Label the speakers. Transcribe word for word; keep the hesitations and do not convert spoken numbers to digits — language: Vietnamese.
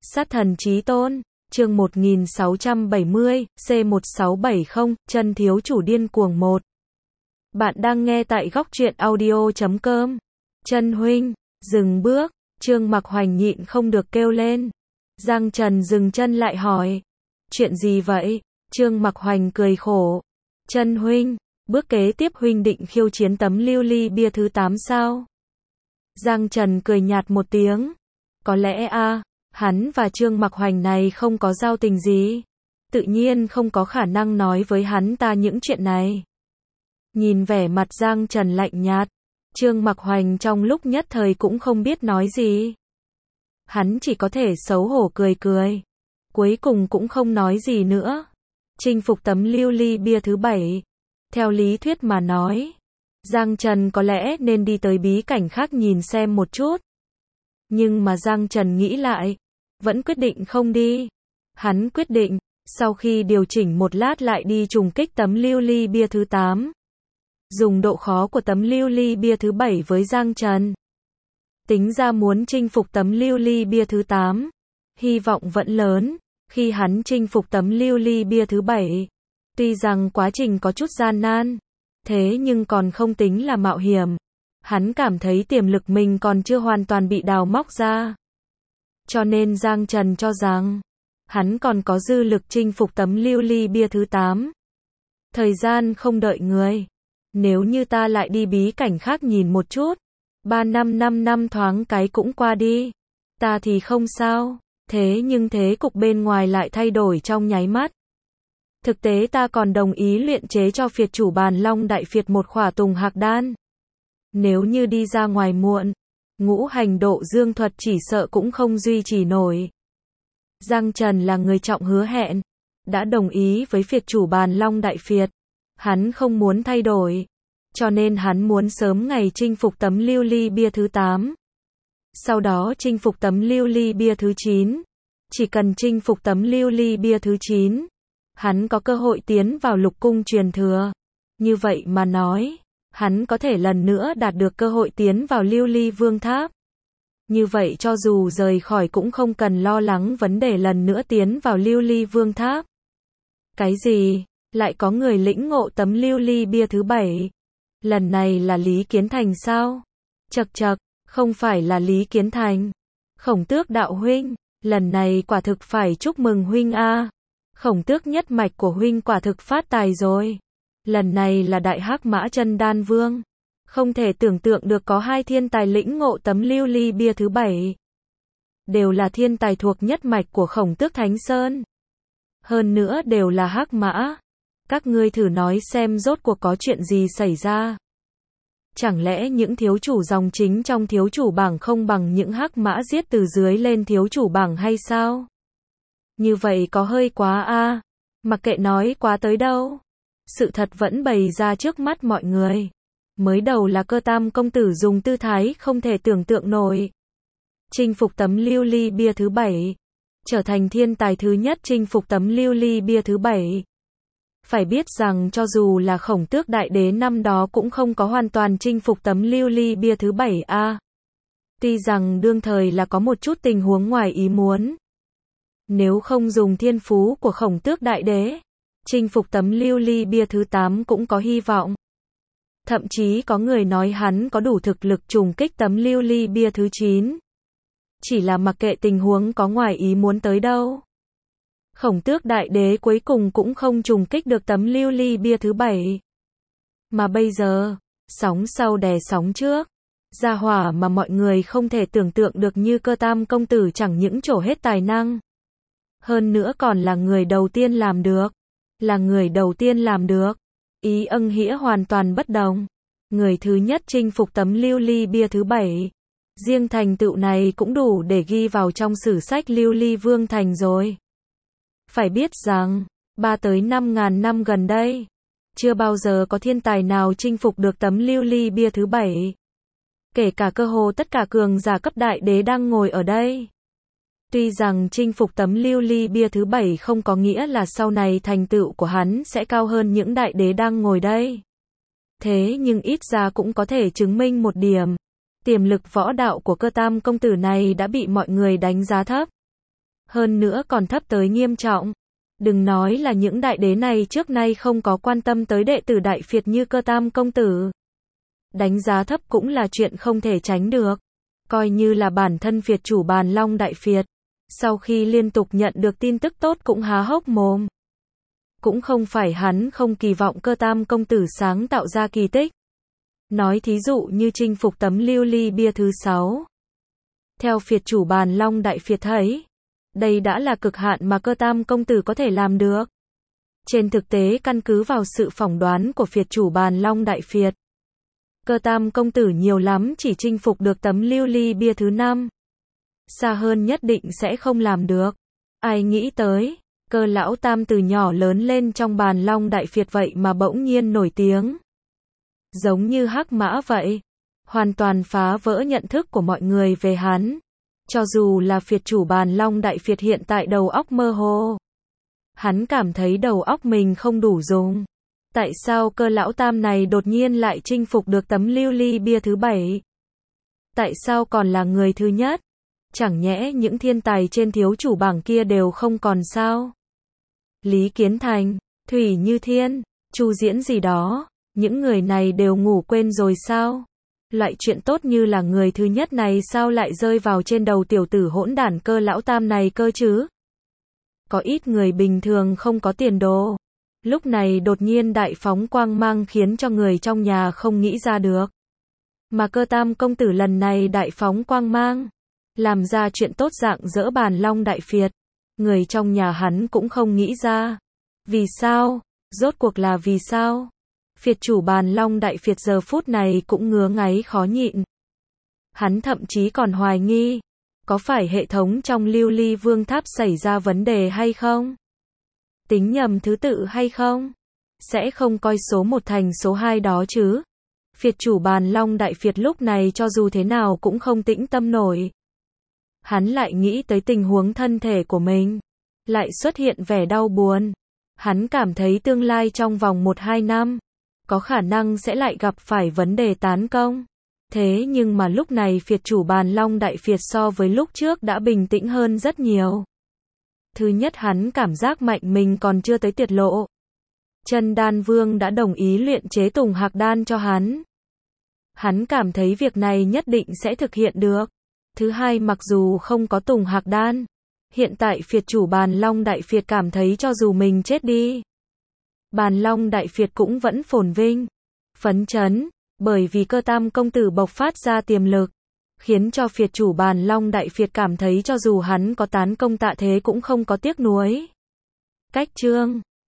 Speaker 1: Sát thần chí tôn, chương một nghìn sáu trăm bảy mươi, C một sáu bảy không, chân thiếu chủ điên cuồng một. Bạn đang nghe tại góc truyện audio chấm com. Chân huynh, dừng bước, Trương Mặc Hoành nhịn không được kêu lên. Giang Trần dừng chân lại hỏi. Chuyện gì vậy? Trương Mặc Hoành cười khổ. Chân huynh, bước kế tiếp huynh định khiêu chiến tấm lưu ly bia thứ tám sao? Giang Trần cười nhạt một tiếng. Có lẽ a, hắn và Trương Mặc Hoành này không có giao tình gì. Tự nhiên không có khả năng nói với hắn ta những chuyện này. Nhìn vẻ mặt Giang Trần lạnh nhạt, Trương Mặc Hoành trong lúc nhất thời cũng không biết nói gì. Hắn chỉ có thể xấu hổ cười cười. Cuối cùng cũng không nói gì nữa. Chinh phục tấm lưu ly bia thứ bảy. Theo lý thuyết mà nói, Giang Trần có lẽ nên đi tới bí cảnh khác nhìn xem một chút. Nhưng mà Giang Trần nghĩ lại, vẫn quyết định không đi. Hắn quyết định, sau khi điều chỉnh một lát lại đi trùng kích tấm lưu ly bia thứ tám. Dùng độ khó của tấm lưu ly bia thứ bảy với Giang Trần. Tính ra muốn chinh phục tấm lưu ly bia thứ tám, hy vọng vẫn lớn. Khi hắn chinh phục tấm lưu ly bia thứ bảy, tuy rằng quá trình có chút gian nan, thế nhưng còn không tính là mạo hiểm. Hắn cảm thấy tiềm lực mình còn chưa hoàn toàn bị đào móc ra. Cho nên Giang Trần cho rằng, hắn còn có dư lực chinh phục tấm lưu ly bia thứ tám. Thời gian không đợi người. Nếu như ta lại đi bí cảnh khác nhìn một chút, ba năm năm năm thoáng cái cũng qua đi. Ta thì không sao, thế nhưng thế cục bên ngoài lại thay đổi trong nháy mắt. Thực tế ta còn đồng ý luyện chế cho phiệt chủ bàn long đại phiệt một khỏa tùng hạc đan. Nếu như đi ra ngoài muộn, ngũ hành độ dương thuật chỉ sợ cũng không duy trì nổi. Giang Trần là người trọng hứa hẹn, đã đồng ý với phiệt chủ bàn long đại phiệt. Hắn không muốn thay đổi, cho nên hắn muốn sớm ngày chinh phục tấm lưu ly bia thứ tám. Sau đó chinh phục tấm lưu ly bia thứ chín. Chỉ cần chinh phục tấm lưu ly bia thứ chín, hắn có cơ hội tiến vào lục cung truyền thừa. Như vậy mà nói, hắn có thể lần nữa đạt được cơ hội tiến vào lưu ly vương tháp. Như vậy cho dù rời khỏi cũng không cần lo lắng vấn đề lần nữa tiến vào lưu ly vương tháp. Cái gì? Lại có người lĩnh ngộ tấm lưu ly bia thứ bảy. Lần này là Lý Kiến Thành sao? Chậc chậc, không phải là Lý Kiến Thành. Khổng Tước đạo huynh, lần này quả thực phải chúc mừng huynh a. Khổng Tước nhất mạch của huynh quả thực phát tài rồi. Lần này là Đại Hắc Mã Chân Đan Vương. Không thể tưởng tượng được có hai thiên tài lĩnh ngộ tấm lưu ly bia thứ bảy. Đều là thiên tài thuộc nhất mạch của Khổng Tước Thánh Sơn. Hơn nữa đều là Hắc Mã. Các ngươi thử nói xem rốt cuộc có chuyện gì xảy ra. Chẳng lẽ những thiếu chủ dòng chính trong thiếu chủ bảng không bằng những hắc mã giết từ dưới lên thiếu chủ bảng hay sao? Như vậy có hơi quá a. Mặc kệ nói quá tới đâu. Sự thật vẫn bày ra trước mắt mọi người. Mới đầu là Cơ Tam công tử dùng tư thái không thể tưởng tượng nổi. Chinh phục tấm lưu ly bia thứ bảy. Trở thành thiên tài thứ nhất chinh phục tấm lưu ly bia thứ bảy. Phải biết rằng cho dù là Khổng Tước đại đế năm đó cũng không có hoàn toàn chinh phục tấm lưu ly bia thứ bảy a. Tuy rằng đương thời là có một chút tình huống ngoài ý muốn. Nếu không dùng thiên phú của Khổng Tước đại đế, chinh phục tấm lưu ly bia thứ tám cũng có hy vọng. Thậm chí có người nói hắn có đủ thực lực trùng kích tấm lưu ly bia thứ chín. Chỉ là mặc kệ tình huống có ngoài ý muốn tới đâu. Khổng Tước đại đế cuối cùng cũng không trùng kích được tấm lưu ly bia thứ bảy. Mà bây giờ, sóng sau đè sóng trước. Gia hỏa mà mọi người không thể tưởng tượng được như Cơ Tam công tử chẳng những trổ hết tài năng. Hơn nữa còn là người đầu tiên làm được. Là người đầu tiên làm được. Ý âng hĩa hoàn toàn bất đồng. Người thứ nhất chinh phục tấm lưu ly bia thứ bảy. Riêng thành tựu này cũng đủ để ghi vào trong sử sách lưu ly vương thành rồi. Phải biết rằng, ba tới năm ngàn năm gần đây, chưa bao giờ có thiên tài nào chinh phục được tấm lưu ly bia thứ bảy. Kể cả cơ hồ tất cả cường giả cấp đại đế đang ngồi ở đây. Tuy rằng chinh phục tấm lưu ly bia thứ bảy không có nghĩa là sau này thành tựu của hắn sẽ cao hơn những đại đế đang ngồi đây. Thế nhưng ít ra cũng có thể chứng minh một điểm. Tiềm lực võ đạo của Cơ Tam công tử này đã bị mọi người đánh giá thấp. Hơn nữa còn thấp tới nghiêm trọng. Đừng nói là những đại đế này trước nay không có quan tâm tới đệ tử Đại Phiệt như Cơ Tam công tử. Đánh giá thấp cũng là chuyện không thể tránh được. Coi như là bản thân Phiệt chủ Bàn Long Đại Phiệt, sau khi liên tục nhận được tin tức tốt cũng há hốc mồm. Cũng không phải hắn không kỳ vọng Cơ Tam công tử sáng tạo ra kỳ tích. Nói thí dụ như chinh phục tấm lưu ly bia thứ sáu. Theo Phiệt chủ Bàn Long Đại Phiệt thấy, đây đã là cực hạn mà Cơ Tam công tử có thể làm được. Trên thực tế căn cứ vào sự phỏng đoán của Phiệt chủ Bàn Long Đại Phiệt, Cơ Tam công tử nhiều lắm chỉ chinh phục được tấm lưu ly bia thứ năm. Xa hơn nhất định sẽ không làm được. Ai nghĩ tới, Cơ lão tam từ nhỏ lớn lên trong Bàn Long Đại Phiệt vậy mà bỗng nhiên nổi tiếng. Giống như hắc mã vậy. Hoàn toàn phá vỡ nhận thức của mọi người về hắn. Cho dù là Phiệt chủ Bàn Long Đại Phiệt hiện tại đầu óc mơ hồ. Hắn cảm thấy đầu óc mình không đủ dùng. Tại sao Cơ lão tam này đột nhiên lại chinh phục được tấm lưu ly bia thứ bảy? Tại sao còn là người thứ nhất? Chẳng nhẽ những thiên tài trên thiếu chủ bảng kia đều không còn sao? Lý Kiến Thành, Thủy Như Thiên, Chu Diễn gì đó, những người này đều ngủ quên rồi sao? Loại chuyện tốt như là người thứ nhất này sao lại rơi vào trên đầu tiểu tử hỗn đản Cơ lão tam này cơ chứ? Có ít người bình thường không có tiền đồ. Lúc này đột nhiên đại phóng quang mang khiến cho người trong nhà không nghĩ ra được. Mà Cơ Tam công tử lần này đại phóng quang mang, làm ra chuyện tốt dạng dỡ Bàn Long Đại Phiệt. Người trong nhà hắn cũng không nghĩ ra. Vì sao? Rốt cuộc là vì sao? Phiệt chủ Bàn Long Đại Phiệt giờ phút này cũng ngứa ngáy khó nhịn. Hắn thậm chí còn hoài nghi, có phải hệ thống trong Lưu Ly Vương Tháp xảy ra vấn đề hay không? Tính nhầm thứ tự hay không? Sẽ không coi số một thành số hai đó chứ? Phiệt chủ Bàn Long Đại Phiệt lúc này cho dù thế nào cũng không tĩnh tâm nổi. Hắn lại nghĩ tới tình huống thân thể của mình. Lại xuất hiện vẻ đau buồn. Hắn cảm thấy tương lai trong vòng một hai năm, có khả năng sẽ lại gặp phải vấn đề tán công. Thế nhưng mà lúc này Phiệt chủ Bàn Long Đại Phiệt so với lúc trước đã bình tĩnh hơn rất nhiều. Thứ nhất hắn cảm giác mạnh mình còn chưa tới tiệt lộ. Chân Đan Vương đã đồng ý luyện chế Tùng Hạc Đan cho hắn. Hắn cảm thấy việc này nhất định sẽ thực hiện được. Thứ hai mặc dù không có Tùng Hạc Đan, hiện tại Phiệt chủ Bàn Long Đại Phiệt cảm thấy cho dù mình chết đi, Bàn Long Đại Phiệt cũng vẫn phồn vinh, phấn chấn, bởi vì Cơ Tam công tử bộc phát ra tiềm lực, khiến cho Phiệt chủ Bàn Long Đại Phiệt cảm thấy cho dù hắn có tán công tạ thế cũng không có tiếc nuối. Cách chương